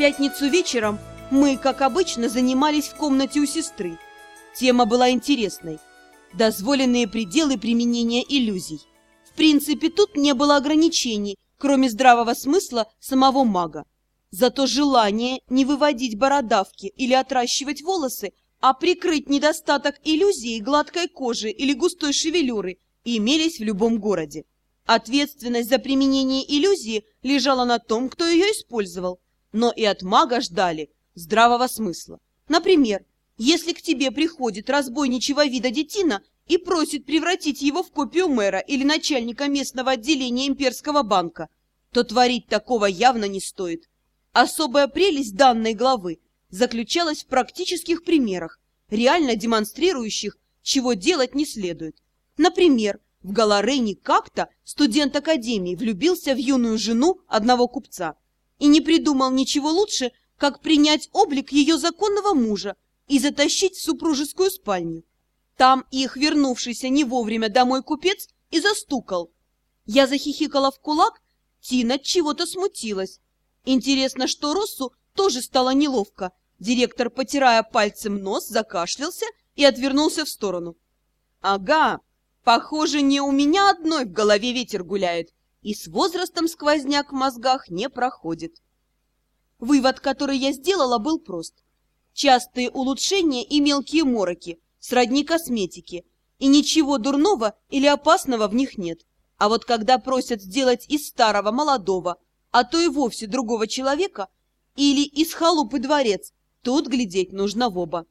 пятницу вечером мы, как обычно, занимались в комнате у сестры. Тема была интересной. Дозволенные пределы применения иллюзий. В принципе, тут не было ограничений, кроме здравого смысла самого мага. Зато желание не выводить бородавки или отращивать волосы, а прикрыть недостаток иллюзии гладкой кожи или густой шевелюры имелись в любом городе. Ответственность за применение иллюзии лежала на том, кто ее использовал, но и от мага ждали здравого смысла. Например, если к тебе приходит разбойничьего вида детина и просит превратить его в копию мэра или начальника местного отделения имперского банка, то творить такого явно не стоит. Особая прелесть данной главы заключалась в практических примерах, реально демонстрирующих, чего делать не следует. Например, в Галарене как-то студент академии влюбился в юную жену одного купца и не придумал ничего лучше, как принять облик ее законного мужа и затащить в супружескую спальню. Там их вернувшийся не вовремя домой купец и застукал. Я захихикала в кулак, Тина чего-то смутилась. Интересно, что Россу тоже стало неловко. Директор, потирая пальцем нос, закашлялся и отвернулся в сторону. Ага, похоже, не у меня одной в голове ветер гуляет, и с возрастом сквозняк в мозгах не проходит. Вывод, который я сделала, был прост. Частые улучшения и мелкие мороки, сродни косметике, и ничего дурного или опасного в них нет. А вот когда просят сделать из старого молодого, а то и вовсе другого человека, или из халупы дворец, тут глядеть нужно в оба.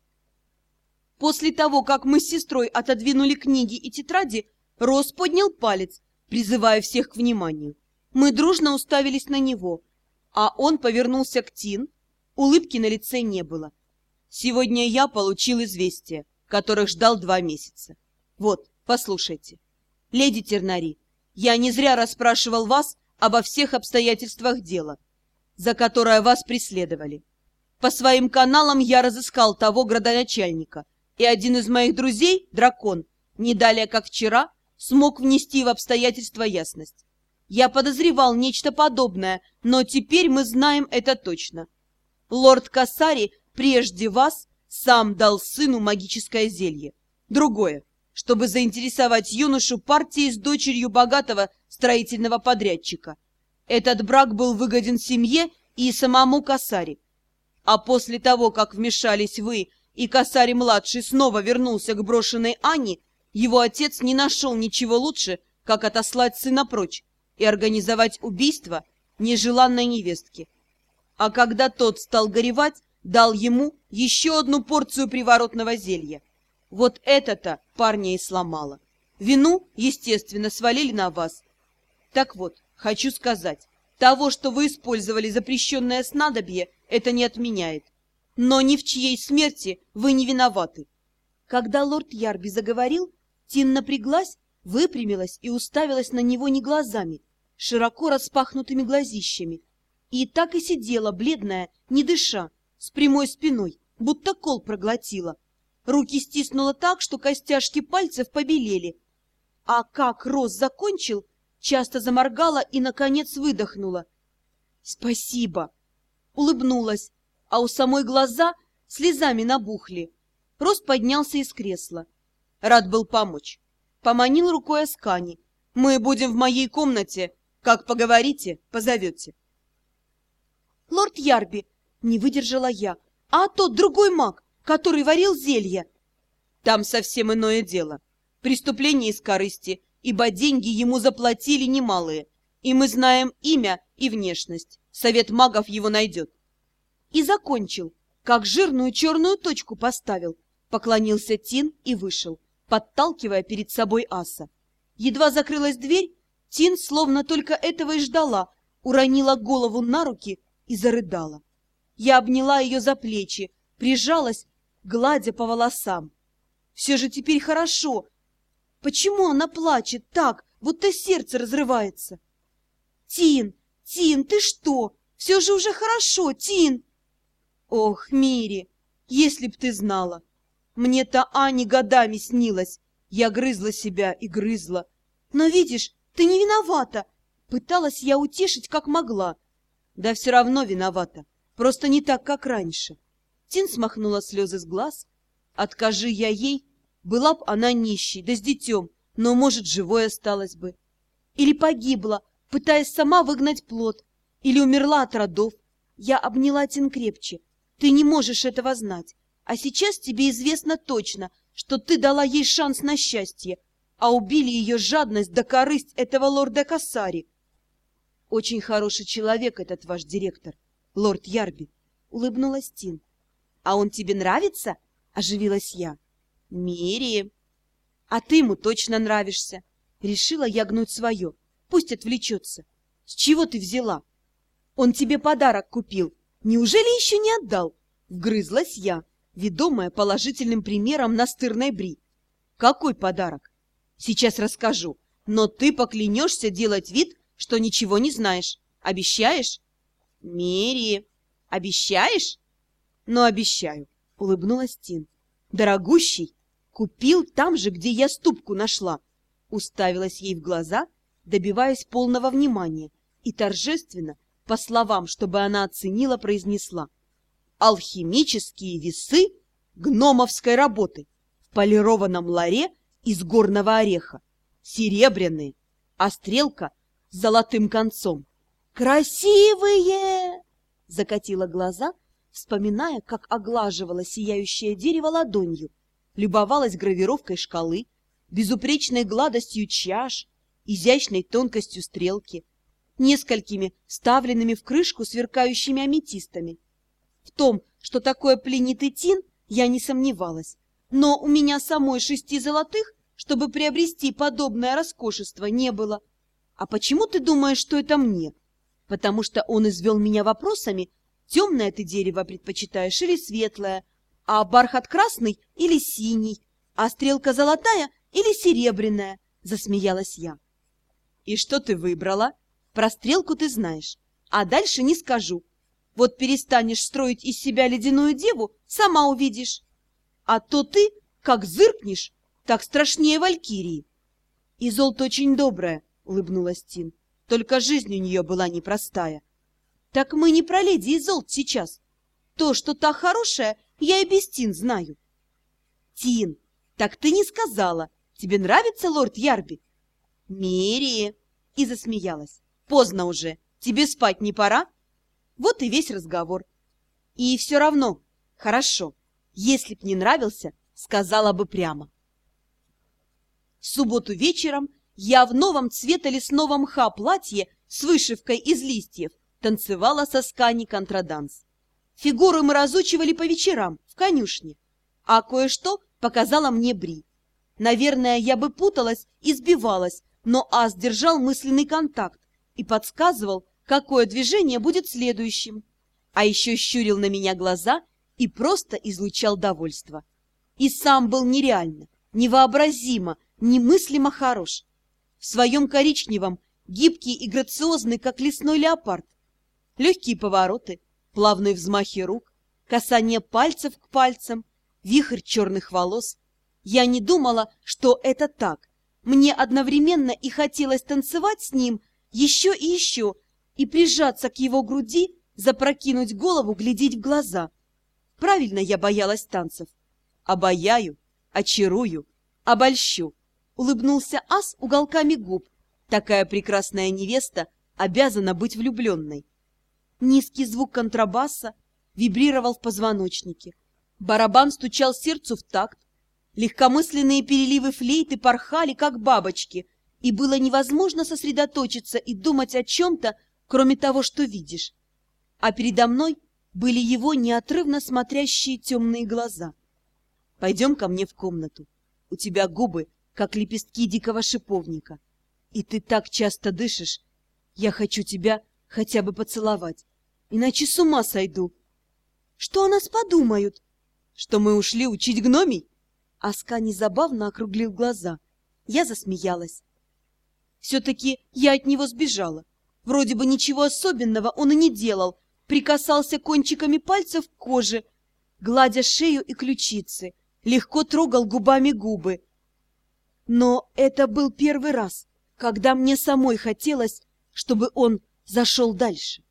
После того, как мы с сестрой отодвинули книги и тетради, Росс поднял палец, призывая всех к вниманию. Мы дружно уставились на него, а он повернулся к Тин. Улыбки на лице не было. Сегодня я получил известия, которых ждал 2 месяца. Вот, послушайте. Леди Тернари, я не зря расспрашивал вас обо всех обстоятельствах дела, за которое вас преследовали. По своим каналам я разыскал того градоначальника, и один из моих друзей, дракон, не далее как вчера, смог внести в обстоятельства ясность. Я подозревал нечто подобное, но теперь мы знаем это точно. Лорд Кассари прежде вас сам дал сыну магическое зелье. Другое, чтобы заинтересовать юношу партией с дочерью богатого строительного подрядчика. Этот брак был выгоден семье и самому Кассари. А после того, как вмешались вы, и Кассари-младший снова вернулся к брошенной Анне, его отец не нашел ничего лучше, как отослать сына прочь и организовать убийство нежеланной невестки. А когда тот стал горевать, дал ему еще одну порцию приворотного зелья. Вот это-то парня и сломало. Вину, естественно, свалили на вас. Так вот, хочу сказать, того, что вы использовали запрещенное снадобье, это не отменяет. Но ни в чьей смерти вы не виноваты. Когда лорд Ярби заговорил, Тин напряглась, выпрямилась и уставилась на него не глазами, широко распахнутыми глазищами. И так и сидела, бледная, не дыша, с прямой спиной, будто кол проглотила. Руки стиснула так, что костяшки пальцев побелели. А как Росс закончил, часто заморгала и, наконец, выдохнула. «Спасибо!» Улыбнулась, а у самой глаза слезами набухли. Росс поднялся из кресла. Рад был помочь. Поманил рукой Аскани. «Мы будем в моей комнате. Как поговорите, позовете». «Лорд Ярби!» — не выдержала я. «А тот другой маг, который варил зелья?» «Там совсем иное дело. Преступление из корысти, ибо деньги ему заплатили немалые, и мы знаем имя и внешность. Совет магов его найдет». И закончил, как жирную черную точку поставил. Поклонился Тин и вышел, подталкивая перед собой аса. Едва закрылась дверь, Тин словно только этого и ждала, уронила голову на руки и зарыдала. Я обняла ее за плечи, прижалась, гладя по волосам. Все же теперь хорошо. Почему она плачет так, будто сердце разрывается? «Тин, Тин, ты что? Все же уже хорошо, Тин!» «Ох, Мири, если б ты знала! Мне-то Ани годами снилась. Я грызла себя и грызла. Но видишь, ты не виновата!» Пыталась я утешить, как могла. Да все равно виновата. Просто не так, как раньше. Тин смахнула слезы с глаз. Откажи я ей, была б она нищей, да с детем, но, может, живой осталась бы. Или погибла, пытаясь сама выгнать плод, или умерла от родов. Я обняла Тин крепче. Ты не можешь этого знать. А сейчас тебе известно точно, что ты дала ей шанс на счастье, а убили ее жадность да корысть этого лорда Кассари. Очень хороший человек этот ваш директор, лорд Ярби, улыбнулась Тин. А он тебе нравится? Оживилась я. Мири. А ты ему точно нравишься. Решила я гнуть свое. Пусть отвлечется. С чего ты взяла? Он тебе подарок купил. Неужели еще не отдал? Вгрызлась я, ведомая положительным примером настырной Бри. Какой подарок? Сейчас расскажу. Но ты поклянешься делать вид, что ничего не знаешь. Обещаешь? Мери, обещаешь? Ну, обещаю, улыбнулась Тин. Дорогущий, купил там же, где я ступку нашла. Уставилась ей в глаза, добиваясь полного внимания, и торжественно, по словам, чтобы она оценила, произнесла: алхимические весы гномовской работы в полированном ларе из горного ореха, серебряные, а стрелка с золотым концом. «Красивые!» — закатила глаза, вспоминая, как оглаживала сияющее дерево ладонью, любовалась гравировкой шкалы, безупречной гладостью чаш, изящной тонкостью стрелки, несколькими вставленными в крышку сверкающими аметистами. В том, что такое пленит и Тин, я не сомневалась, но у меня самой 6 золотых, чтобы приобрести подобное роскошество, не было. А почему ты думаешь, что это мне? Потому что он извел меня вопросами: темное ты дерево предпочитаешь или светлое, а бархат красный или синий, а стрелка золотая или серебряная, засмеялась я. И что ты выбрала? Про стрелку ты знаешь, а дальше не скажу. Вот перестанешь строить из себя ледяную деву, сама увидишь. А то ты, как зыркнешь, так страшнее валькирии. Изолт очень добрая, улыбнулась Тин, только жизнь у нее была непростая. Так мы не про леди Изолт сейчас. То, что та хорошая, я и без Тин знаю. Тин, так ты не сказала. Тебе нравится лорд Ярби? Мири! И засмеялась. Поздно уже. Тебе спать не пора? Вот и весь разговор. И все равно, хорошо. Если б не нравился, сказала бы прямо. В субботу вечером я в новом цвета лесного мха платье с вышивкой из листьев танцевала со Скани контраданс. Фигуры мы разучивали по вечерам в конюшне, а кое-что показала мне Бри. Наверное, я бы путалась и сбивалась, но Ас держал мысленный контакт и подсказывал, какое движение будет следующим. А еще щурил на меня глаза и просто излучал довольство. И сам был нереально, невообразимо, немыслимо хорош. В своем коричневом, гибкий и грациозный, как лесной леопард. Легкие повороты, плавные взмахи рук, касание пальцев к пальцам, вихрь черных волос. Я не думала, что это так. Мне одновременно и хотелось танцевать с ним еще и прижаться к его груди, запрокинуть голову, глядеть в глаза. Правильно я боялась танцев. Обаяю, очарую, обольщу. Улыбнулся Ас уголками губ. Такая прекрасная невеста обязана быть влюбленной. Низкий звук контрабаса вибрировал в позвоночнике. Барабан стучал сердцу в такт. Легкомысленные переливы флейты порхали, как бабочки, и было невозможно сосредоточиться и думать о чем-то, кроме того, что видишь. А передо мной были его неотрывно смотрящие темные глаза. «Пойдем ко мне в комнату. У тебя губы, как лепестки дикого шиповника. И ты так часто дышишь. Я хочу тебя хотя бы поцеловать, иначе с ума сойду». «Что о нас подумают?» «Что мы ушли учить гномий?» Аскани забавно округлил глаза. Я засмеялась. Все-таки я от него сбежала. Вроде бы ничего особенного он и не делал. Прикасался кончиками пальцев к коже, гладя шею и ключицы, легко трогал губами губы. Но это был первый раз, когда мне самой хотелось, чтобы он зашел дальше.